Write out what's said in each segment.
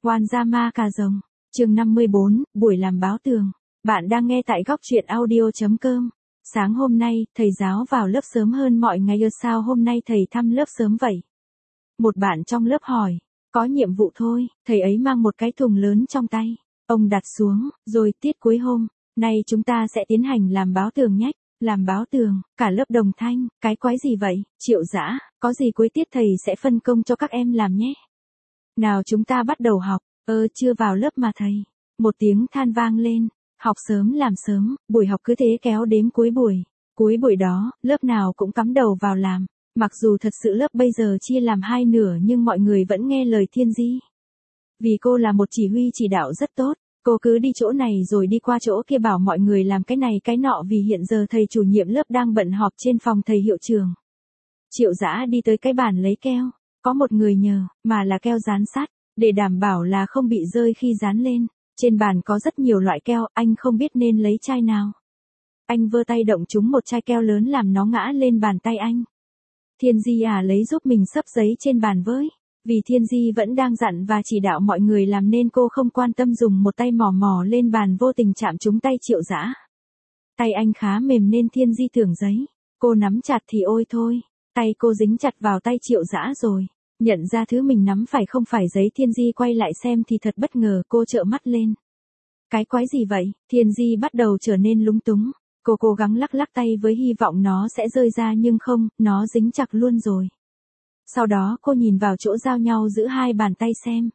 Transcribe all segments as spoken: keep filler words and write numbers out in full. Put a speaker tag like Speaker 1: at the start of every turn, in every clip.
Speaker 1: Wanzama cà rồng. Chương năm mươi bốn, buổi làm báo tường. Bạn đang nghe tại góc truyện audio chấm com. Sáng hôm nay, thầy giáo vào lớp sớm hơn mọi ngày ơ sao hôm nay thầy thăm lớp sớm vậy? Một bạn trong lớp hỏi. Có nhiệm vụ thôi, thầy ấy mang một cái thùng lớn trong tay. Ông đặt xuống, rồi tiết cuối hôm. Nay chúng ta sẽ tiến hành làm báo tường nhé. Làm báo tường, cả lớp đồng thanh, cái quái gì vậy, Triệu Dã, có gì cuối tiết thầy sẽ phân công cho các em làm nhé. Nào chúng ta bắt đầu học, ơ chưa vào lớp mà thầy. Một tiếng than vang lên, học sớm làm sớm, buổi học cứ thế kéo đến cuối buổi. Cuối buổi đó, lớp nào cũng cắm đầu vào làm. Mặc dù thật sự lớp bây giờ chia làm hai nửa nhưng mọi người vẫn nghe lời Thiên Di. Vì cô là một chỉ huy chỉ đạo rất tốt. Cô cứ đi chỗ này rồi đi qua chỗ kia bảo mọi người làm cái này cái nọ vì hiện giờ thầy chủ nhiệm lớp đang bận họp trên phòng thầy hiệu trưởng. Triệu Dã đi tới cái bàn lấy keo, có một người nhờ, mà là keo dán sắt, để đảm bảo là không bị rơi khi dán lên. Trên bàn có rất nhiều loại keo, anh không biết nên lấy chai nào. Anh vơ tay động trúng một chai keo lớn làm nó ngã lên bàn tay anh. Thiên Di à lấy giúp mình xấp giấy trên bàn với. Vì Thiên Di vẫn đang dặn và chỉ đạo mọi người làm nên cô không quan tâm dùng một tay mò mò lên bàn vô tình chạm trúng tay Triệu Dã. Tay anh khá mềm nên Thiên Di tưởng giấy. Cô nắm chặt thì ôi thôi, tay cô dính chặt vào tay Triệu Dã rồi. Nhận ra thứ mình nắm phải không phải giấy Thiên Di quay lại xem thì thật bất ngờ cô trợn mắt lên. Cái quái gì vậy? Thiên Di bắt đầu trở nên lúng túng. Cô cố gắng lắc lắc tay với hy vọng nó sẽ rơi ra nhưng không, nó dính chặt luôn rồi. Sau đó cô nhìn vào chỗ giao nhau giữa hai bàn tay xem.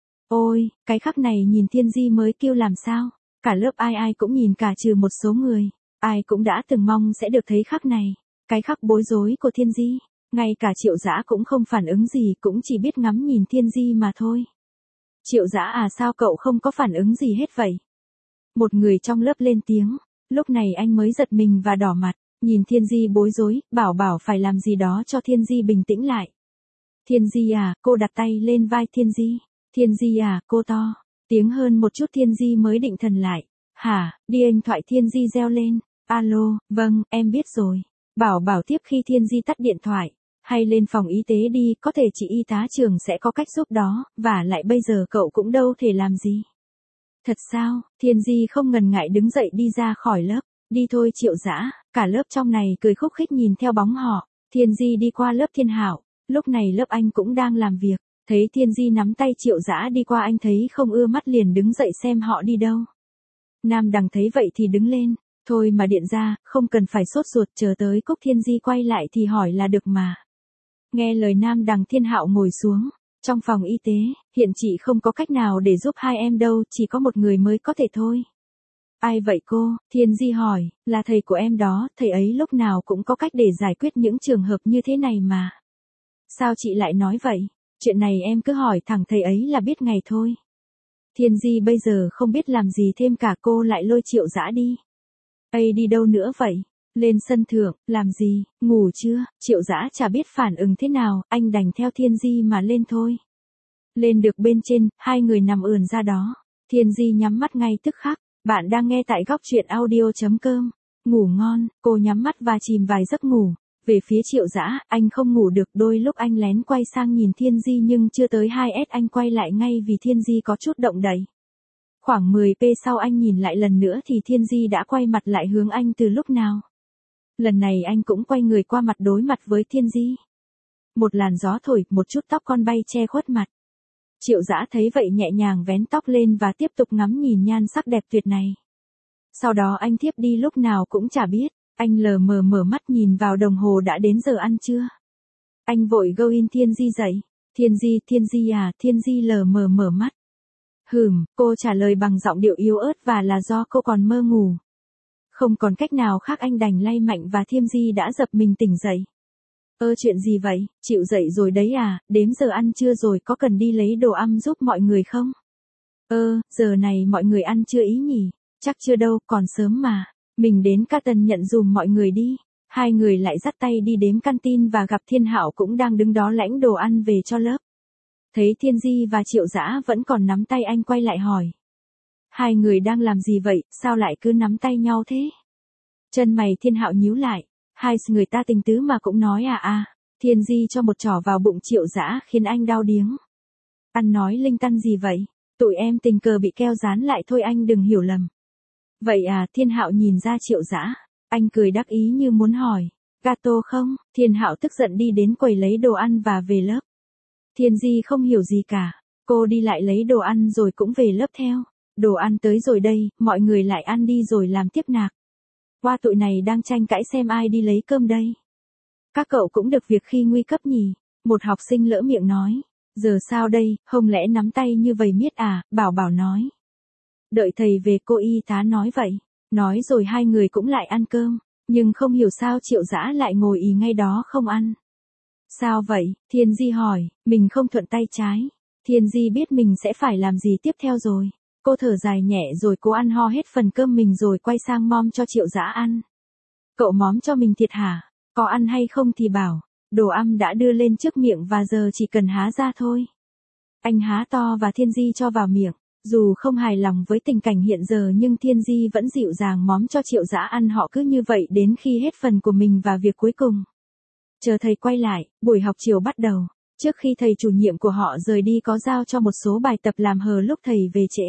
Speaker 1: Ôi, cái khắc này nhìn Thiên Di mới kêu làm sao. Cả lớp ai ai cũng nhìn cả trừ một số người. Ai cũng đã từng mong sẽ được thấy khắc này. Cái khắc bối rối của Thiên Di. Ngay cả Triệu Dã cũng không phản ứng gì cũng chỉ biết ngắm nhìn Thiên Di mà thôi. Triệu Dã à sao cậu không có phản ứng gì hết vậy? Một người trong lớp lên tiếng. Lúc này anh mới giật mình và đỏ mặt. Nhìn Thiên Di bối rối, bảo bảo phải làm gì đó cho Thiên Di bình tĩnh lại. Thiên Di à, cô đặt tay lên vai Thiên Di. Thiên Di à, cô to. Tiếng hơn một chút Thiên Di mới định thần lại. Hả, đi anh thoại Thiên Di reo lên. Alo, vâng, em biết rồi. Bảo bảo tiếp khi Thiên Di tắt điện thoại. Hay lên phòng y tế đi, có thể chị y tá trường sẽ có cách giúp đó, và lại bây giờ cậu cũng đâu thể làm gì. Thật sao, Thiên Di không ngần ngại đứng dậy đi ra khỏi lớp. Đi thôi Triệu Dã, cả lớp trong này cười khúc khích nhìn theo bóng họ. Thiên Di đi qua lớp Thiên Hạo. Lúc này lớp anh cũng đang làm việc, thấy Thiên Di nắm tay Triệu Dã đi qua anh thấy không ưa mắt liền đứng dậy xem họ đi đâu. Nam Đằng thấy vậy thì đứng lên, thôi mà điện ra, không cần phải sốt ruột chờ tới Cúc Thiên Di quay lại thì hỏi là được mà. Nghe lời Nam Đằng Thiên Hạo ngồi xuống, trong phòng y tế, hiện chị không có cách nào để giúp hai em đâu, chỉ có một người mới có thể thôi. Ai vậy cô? Thiên Di hỏi, là thầy của em đó, thầy ấy lúc nào cũng có cách để giải quyết những trường hợp như thế này mà. Sao chị lại nói vậy? Chuyện này em cứ hỏi thẳng thầy ấy là biết ngày thôi. Thiên Di bây giờ không biết làm gì thêm cả cô lại lôi Triệu Dã đi. Ây đi đâu nữa vậy? Lên sân thượng, làm gì, ngủ chưa? Triệu Dã chả biết phản ứng thế nào, anh đành theo Thiên Di mà lên thôi. Lên được bên trên, hai người nằm ườn ra đó. Thiên Di nhắm mắt ngay tức khắc. Bạn đang nghe tại góc truyện audio chấm com. Ngủ ngon, cô nhắm mắt và chìm vài giấc ngủ. Về phía Triệu Dã, anh không ngủ được đôi lúc anh lén quay sang nhìn Thiên Di nhưng chưa tới hai s anh quay lại ngay vì Thiên Di có chút động đậy. Khoảng mười phút sau anh nhìn lại lần nữa thì Thiên Di đã quay mặt lại hướng anh từ lúc nào. Lần này anh cũng quay người qua mặt đối mặt với Thiên Di. Một làn gió thổi, một chút tóc con bay che khuất mặt. Triệu Dã thấy vậy nhẹ nhàng vén tóc lên và tiếp tục ngắm nhìn nhan sắc đẹp tuyệt này. Sau đó anh thiếp đi lúc nào cũng chả biết. Anh lờ mờ mở mắt nhìn vào đồng hồ đã đến giờ ăn trưa. Anh vội gâu in Thiên Di dậy. Thiên Di, Thiên Di à, Thiên Di lờ mờ mở mắt. Hừm, cô trả lời bằng giọng điệu yếu ớt và là do cô còn mơ ngủ. Không còn cách nào khác anh đành lay mạnh và Thiên Di đã giật mình tỉnh dậy. Ơ chuyện gì vậy, chịu dậy rồi đấy à, đếm giờ ăn trưa rồi có cần đi lấy đồ ăn giúp mọi người không? Ơ, giờ này mọi người ăn chưa ý nhỉ? Chắc chưa đâu, còn sớm mà. Mình đến ca tần nhận dùm mọi người đi. Hai người lại dắt tay đi đếm canteen và gặp Thiên Hạo cũng đang đứng đó lãnh đồ ăn về cho lớp. Thấy Thiên Di và Triệu Dã vẫn còn nắm tay anh quay lại hỏi. Hai người đang làm gì vậy, sao lại cứ nắm tay nhau thế? Chân mày Thiên Hạo nhíu lại. Hai người ta tình tứ mà cũng nói à à. Thiên Di cho một chỏ vào bụng Triệu Dã khiến anh đau điếng. Ăn nói linh tinh gì vậy? Tụi em tình cờ bị keo dán lại thôi, anh đừng hiểu lầm. Vậy à, Thiên Hạo nhìn ra Triệu Dã, anh cười đắc ý như muốn hỏi, gato không? Thiên Hạo tức giận đi đến quầy lấy đồ ăn và về lớp. Thiên Di không hiểu gì cả, cô đi lại lấy đồ ăn rồi cũng về lớp theo. Đồ ăn tới rồi đây, mọi người lại ăn đi rồi làm tiếp nạc. Qua tụi này đang tranh cãi xem ai đi lấy cơm đây. Các cậu cũng được việc khi nguy cấp nhỉ? Một học sinh lỡ miệng nói. Giờ sao đây, không lẽ nắm tay như vậy miết à? Bảo Bảo nói. Đợi thầy về, cô y tá nói vậy. Nói rồi hai người cũng lại ăn cơm. Nhưng không hiểu sao Triệu Dã lại ngồi ì ngay đó không ăn. Sao vậy? Thiên Di hỏi, mình không thuận tay trái. Thiên Di biết mình sẽ phải làm gì tiếp theo rồi. Cô thở dài nhẹ rồi cố ăn ho hết phần cơm mình rồi quay sang mom cho Triệu Dã ăn. Cậu móm cho mình thiệt hả? Có ăn hay không thì bảo. Đồ ăn đã đưa lên trước miệng và giờ chỉ cần há ra thôi. Anh há to và Thiên Di cho vào miệng. Dù không hài lòng với tình cảnh hiện giờ nhưng Thiên Di vẫn dịu dàng móm cho Triệu Dã ăn, họ cứ như vậy đến khi hết phần của mình và việc cuối cùng. Chờ thầy quay lại, buổi học chiều bắt đầu. Trước khi thầy chủ nhiệm của họ rời đi có giao cho một số bài tập làm hờ lúc thầy về trễ.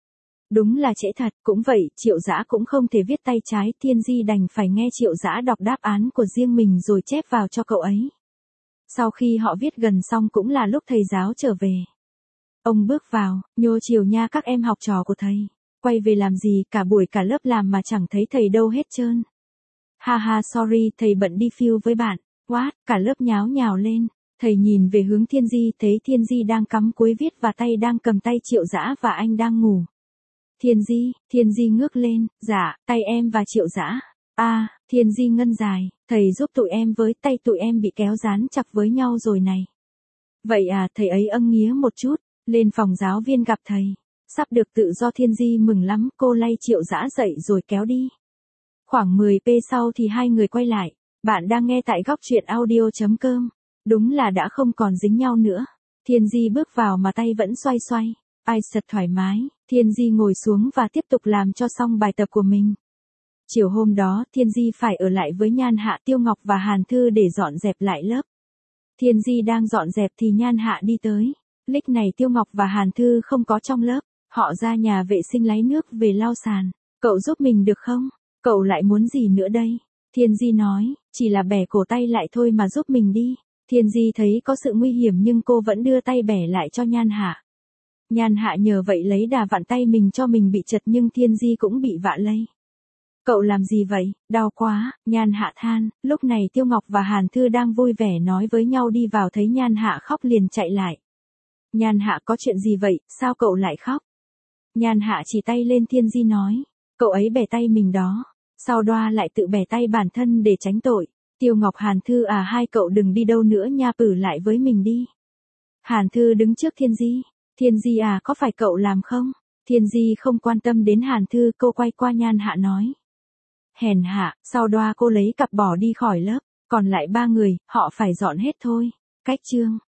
Speaker 1: Đúng là trễ thật, cũng vậy, Triệu Dã cũng không thể viết tay trái, Thiên Di đành phải nghe Triệu Dã đọc đáp án của riêng mình rồi chép vào cho cậu ấy. Sau khi họ viết gần xong cũng là lúc thầy giáo trở về. Ông bước vào, nhô chiều nha các em học trò của thầy. Quay về làm gì, cả buổi cả lớp làm mà chẳng thấy thầy đâu hết trơn. Ha ha sorry, thầy bận đi phiêu với bạn. What, cả lớp nháo nhào lên. Thầy nhìn về hướng Thiên Di, thấy Thiên Di đang cắm cúi viết và tay đang cầm tay Triệu Dã và anh đang ngủ. Thiên Di, Thiên Di ngước lên, dạ, tay em và Triệu Dã. À, Thiên Di ngân dài, thầy giúp tụi em với, tay tụi em bị kéo dán chặt với nhau rồi này. Vậy à, thầy ấy âng nghía một chút, lên phòng giáo viên gặp thầy. Sắp được tự do, Thiên Di mừng lắm, cô lay Triệu Dã dậy rồi kéo đi. Khoảng mười phút sau thì hai người quay lại. Bạn đang nghe tại góc truyện audio chấm com. Đúng là đã không còn dính nhau nữa. Thiên Di bước vào mà tay vẫn xoay xoay. Ai sật thoải mái, Thiên Di ngồi xuống và tiếp tục làm cho xong bài tập của mình. Chiều hôm đó, Thiên Di phải ở lại với Nhan Hạ, Tiêu Ngọc và Hàn Thư để dọn dẹp lại lớp. Thiên Di đang dọn dẹp thì Nhan Hạ đi tới. Lúc này Tiêu Ngọc và Hàn Thư không có trong lớp. Họ ra nhà vệ sinh lấy nước về lau sàn. Cậu giúp mình được không? Cậu lại muốn gì nữa đây? Thiên Di nói, chỉ là bẻ cổ tay lại thôi mà giúp mình đi. Thiên Di thấy có sự nguy hiểm nhưng cô vẫn đưa tay bẻ lại cho Nhan Hạ. Nhan Hạ nhờ vậy lấy đà vặn tay mình cho mình bị chật nhưng Thiên Di cũng bị vạ lây. Cậu làm gì vậy? Đau quá, Nhan Hạ than. Lúc này Tiêu Ngọc và Hàn Thư đang vui vẻ nói với nhau đi vào thấy Nhan Hạ khóc liền chạy lại. Nhan Hạ có chuyện gì vậy, sao cậu lại khóc? Nhan Hạ chỉ tay lên Thiên Di nói, cậu ấy bẻ tay mình đó. Sau đoa lại tự bẻ tay bản thân để tránh tội. Tiêu Ngọc Hàn Thư à, hai cậu đừng đi đâu nữa nha, pử lại với mình đi. Hàn Thư đứng trước Thiên Di. Thiên Di à, có phải cậu làm không? Thiên Di không quan tâm đến Hàn Thư, cô quay qua Nhan Hạ nói. Hèn hạ, sau đoa cô lấy cặp bỏ đi khỏi lớp. Còn lại ba người, họ phải dọn hết thôi. Cách chương.